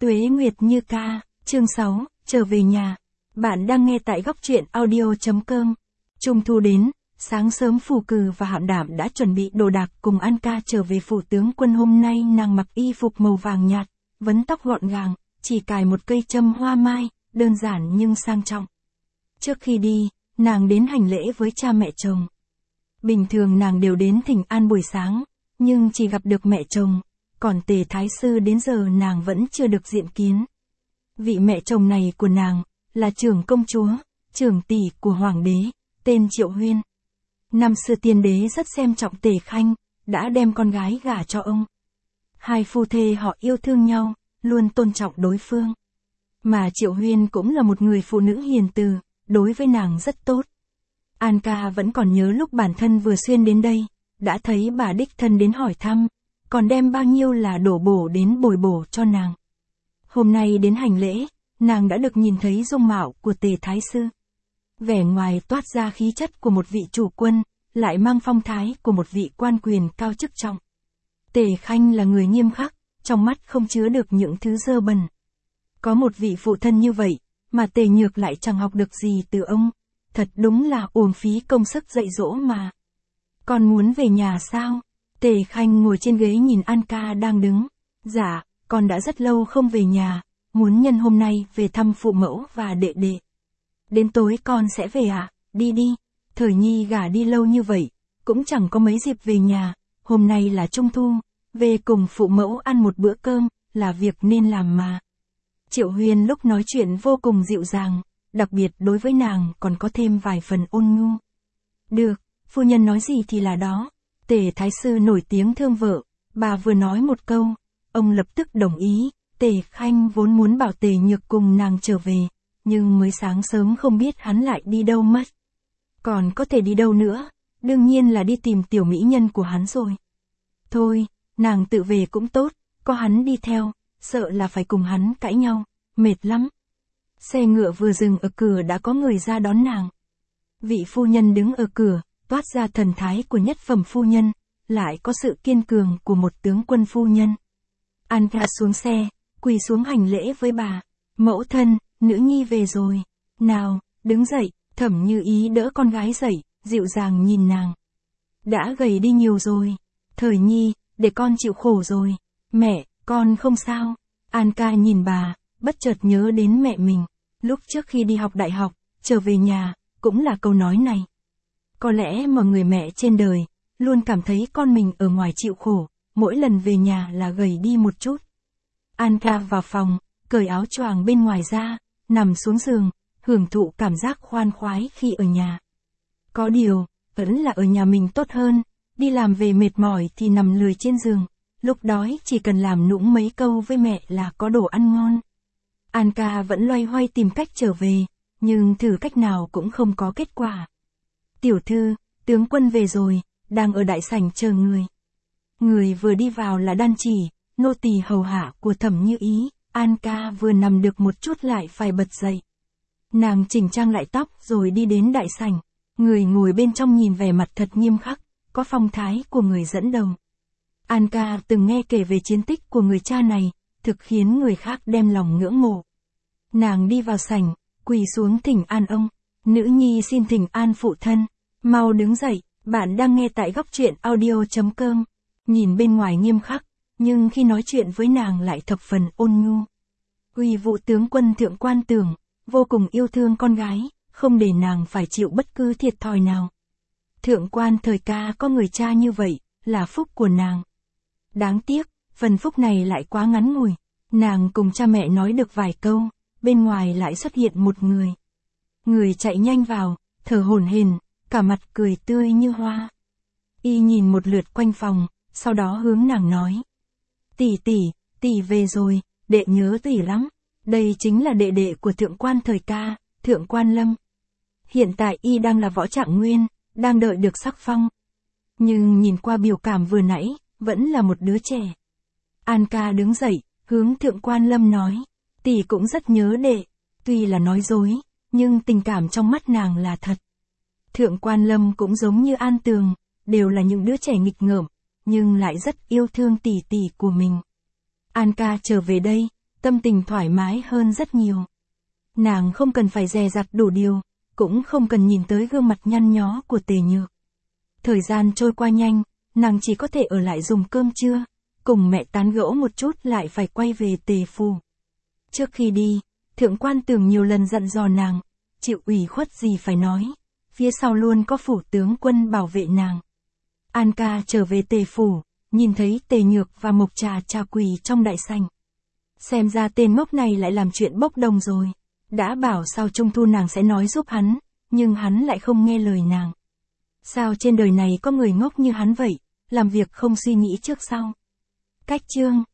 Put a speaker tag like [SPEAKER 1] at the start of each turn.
[SPEAKER 1] Tuế Nguyệt Như Ca, chương 6, trở về nhà. Bạn đang nghe tại góc truyện audio.com. Trung thu đến, sáng sớm Phù Cừ và Hạo Đảm đã chuẩn bị đồ đạc cùng An Ca trở về phủ tướng quân. Hôm nay nàng mặc y phục màu vàng nhạt, vấn tóc gọn gàng, chỉ cài một cây châm hoa mai, đơn giản nhưng sang trọng. Trước khi đi, nàng đến hành lễ với cha mẹ chồng. Bình thường nàng đều đến thỉnh an buổi sáng, nhưng chỉ gặp được mẹ chồng, còn Tề Thái Sư đến giờ nàng vẫn chưa được diện kiến. Vị mẹ chồng này của nàng, là trưởng công chúa, trưởng tỷ của hoàng đế, tên Triệu Huyên. Năm xưa tiên đế rất xem trọng Tề Khanh, đã đem con gái gả cho ông. Hai phu thê họ yêu thương nhau, luôn tôn trọng đối phương. Mà Triệu Huyên cũng là một người phụ nữ hiền từ, đối với nàng rất tốt. An Ca vẫn còn nhớ lúc bản thân vừa xuyên đến đây, đã thấy bà đích thân đến hỏi thăm, còn đem bao nhiêu là đổ bổ đến bồi bổ cho nàng. Hôm nay đến hành lễ, nàng đã được nhìn thấy dung mạo của Tề Thái Sư. Vẻ ngoài toát ra khí chất của một vị chủ quân, lại mang phong thái của một vị quan quyền cao chức trọng. Tề Khanh là người nghiêm khắc, trong mắt không chứa được những thứ dơ bẩn. Có một vị phụ thân như vậy, mà Tề Nhược lại chẳng học được gì từ ông. Thật đúng là uổng phí công sức dạy dỗ mà. Con muốn về nhà sao? Tề Khanh ngồi trên ghế nhìn An Ca đang đứng. Dạ, con đã rất lâu không về nhà, muốn nhân hôm nay về thăm phụ mẫu và đệ đệ. Đến tối con sẽ về à? Đi đi, Thời Nhi gả đi lâu như vậy, cũng chẳng có mấy dịp về nhà, hôm nay là Trung thu, về cùng phụ mẫu ăn một bữa cơm, là việc nên làm mà. Triệu Huyên lúc nói chuyện vô cùng dịu dàng, đặc biệt đối với nàng còn có thêm vài phần ôn nhu. Được, phu nhân nói gì thì là đó. Tề Thái Sư nổi tiếng thương vợ, bà vừa nói một câu, ông lập tức đồng ý. Tề Khanh vốn muốn bảo Tề Nhược cùng nàng trở về, nhưng mới sáng sớm không biết hắn lại đi đâu mất. Còn có thể đi đâu nữa, đương nhiên là đi tìm tiểu mỹ nhân của hắn rồi. Thôi, nàng tự về cũng tốt, có hắn đi theo, sợ là phải cùng hắn cãi nhau, mệt lắm. Xe ngựa vừa dừng ở cửa đã có người ra đón nàng. Vị phu nhân đứng ở cửa, toát ra thần thái của nhất phẩm phu nhân, lại có sự kiên cường của một tướng quân phu nhân. An Ca xuống xe, quỳ xuống hành lễ với bà. Mẫu thân, nữ nhi về rồi. Nào, đứng dậy. Thẩm Như Ý đỡ con gái dậy, dịu dàng nhìn nàng. Đã gầy đi nhiều rồi. Thời Nhi, để con chịu khổ rồi. Mẹ, con không sao. An Ca nhìn bà, bất chợt nhớ đến mẹ mình. Lúc trước khi đi học đại học, trở về nhà, cũng là câu nói này. Có lẽ mà người mẹ trên đời, luôn cảm thấy con mình ở ngoài chịu khổ, mỗi lần về nhà là gầy đi một chút. An Ca vào phòng, cởi áo choàng bên ngoài ra, nằm xuống giường, hưởng thụ cảm giác khoan khoái khi ở nhà. Có điều, vẫn là ở nhà mình tốt hơn, đi làm về mệt mỏi thì nằm lười trên giường, lúc đói chỉ cần làm nũng mấy câu với mẹ là có đồ ăn ngon. An Ca vẫn loay hoay tìm cách trở về, nhưng thử cách nào cũng không có kết quả. Tiểu thư, tướng quân về rồi, đang ở đại sảnh chờ người. Người vừa đi vào là Đan Chỉ, nô tỳ hầu hạ của Thẩm Như Ý. An Ca vừa nằm được một chút lại phải bật dậy. Nàng chỉnh trang lại tóc rồi đi đến đại sảnh. Người ngồi bên trong nhìn vẻ mặt thật nghiêm khắc, có phong thái của người dẫn đầu. An Ca từng nghe kể về chiến tích của người cha này, thực khiến người khác đem lòng ngưỡng mộ. Nàng đi vào sảnh, quỳ xuống thỉnh an ông. Nữ nhi xin thỉnh an phụ thân. Mau đứng dậy, bạn đang nghe tại góc truyện audio.com. Nhìn bên ngoài nghiêm khắc, nhưng khi nói chuyện với nàng lại thập phần ôn nhu. Uy vũ tướng quân Thượng Quan Tưởng, vô cùng yêu thương con gái, không để nàng phải chịu bất cứ thiệt thòi nào. Thượng Quan Thời Ca có người cha như vậy, là phúc của nàng. Đáng tiếc, phần phúc này lại quá ngắn ngủi. Nàng cùng cha mẹ nói được vài câu, bên ngoài lại xuất hiện một người. Người chạy nhanh vào, thở hổn hển, cả mặt cười tươi như hoa. Y nhìn một lượt quanh phòng, sau đó hướng nàng nói. Tỷ về rồi, đệ nhớ tỷ lắm. Đây chính là đệ đệ của Thượng Quan Thời Ca, Thượng Quan Lâm. Hiện tại y đang là võ trạng nguyên, đang đợi được sắc phong. Nhưng nhìn qua biểu cảm vừa nãy, vẫn là một đứa trẻ. An Ca đứng dậy, hướng Thượng Quan Lâm nói. Tỷ cũng rất nhớ đệ, tuy là nói dối, nhưng tình cảm trong mắt nàng là thật. Thượng Quan Lâm cũng giống như An Tường, đều là những đứa trẻ nghịch ngợm, nhưng lại rất yêu thương tỷ tỷ của mình. An Ca trở về đây, tâm tình thoải mái hơn rất nhiều. Nàng không cần phải dè dặt đủ điều, cũng không cần nhìn tới gương mặt nhăn nhó của Tề Nhược. Thời gian trôi qua nhanh, nàng chỉ có thể ở lại dùng cơm trưa, cùng mẹ tán gẫu một chút lại phải quay về Tề phủ. Trước khi đi, Thượng quan Tường nhiều lần dặn dò nàng, chịu ủy khuất gì phải nói, phía sau luôn có phủ tướng quân bảo vệ nàng. An ca trở về Tề phủ, nhìn thấy Tề Nhược và Mộc Trà Trà quỳ trong đại sảnh. Xem ra tên ngốc này lại làm chuyện bốc đồng rồi. Đã bảo sau trung thu nàng sẽ nói giúp hắn, nhưng hắn lại không nghe lời nàng. Sao trên đời này có người ngốc như hắn vậy, làm việc không suy nghĩ trước sau. Cách chương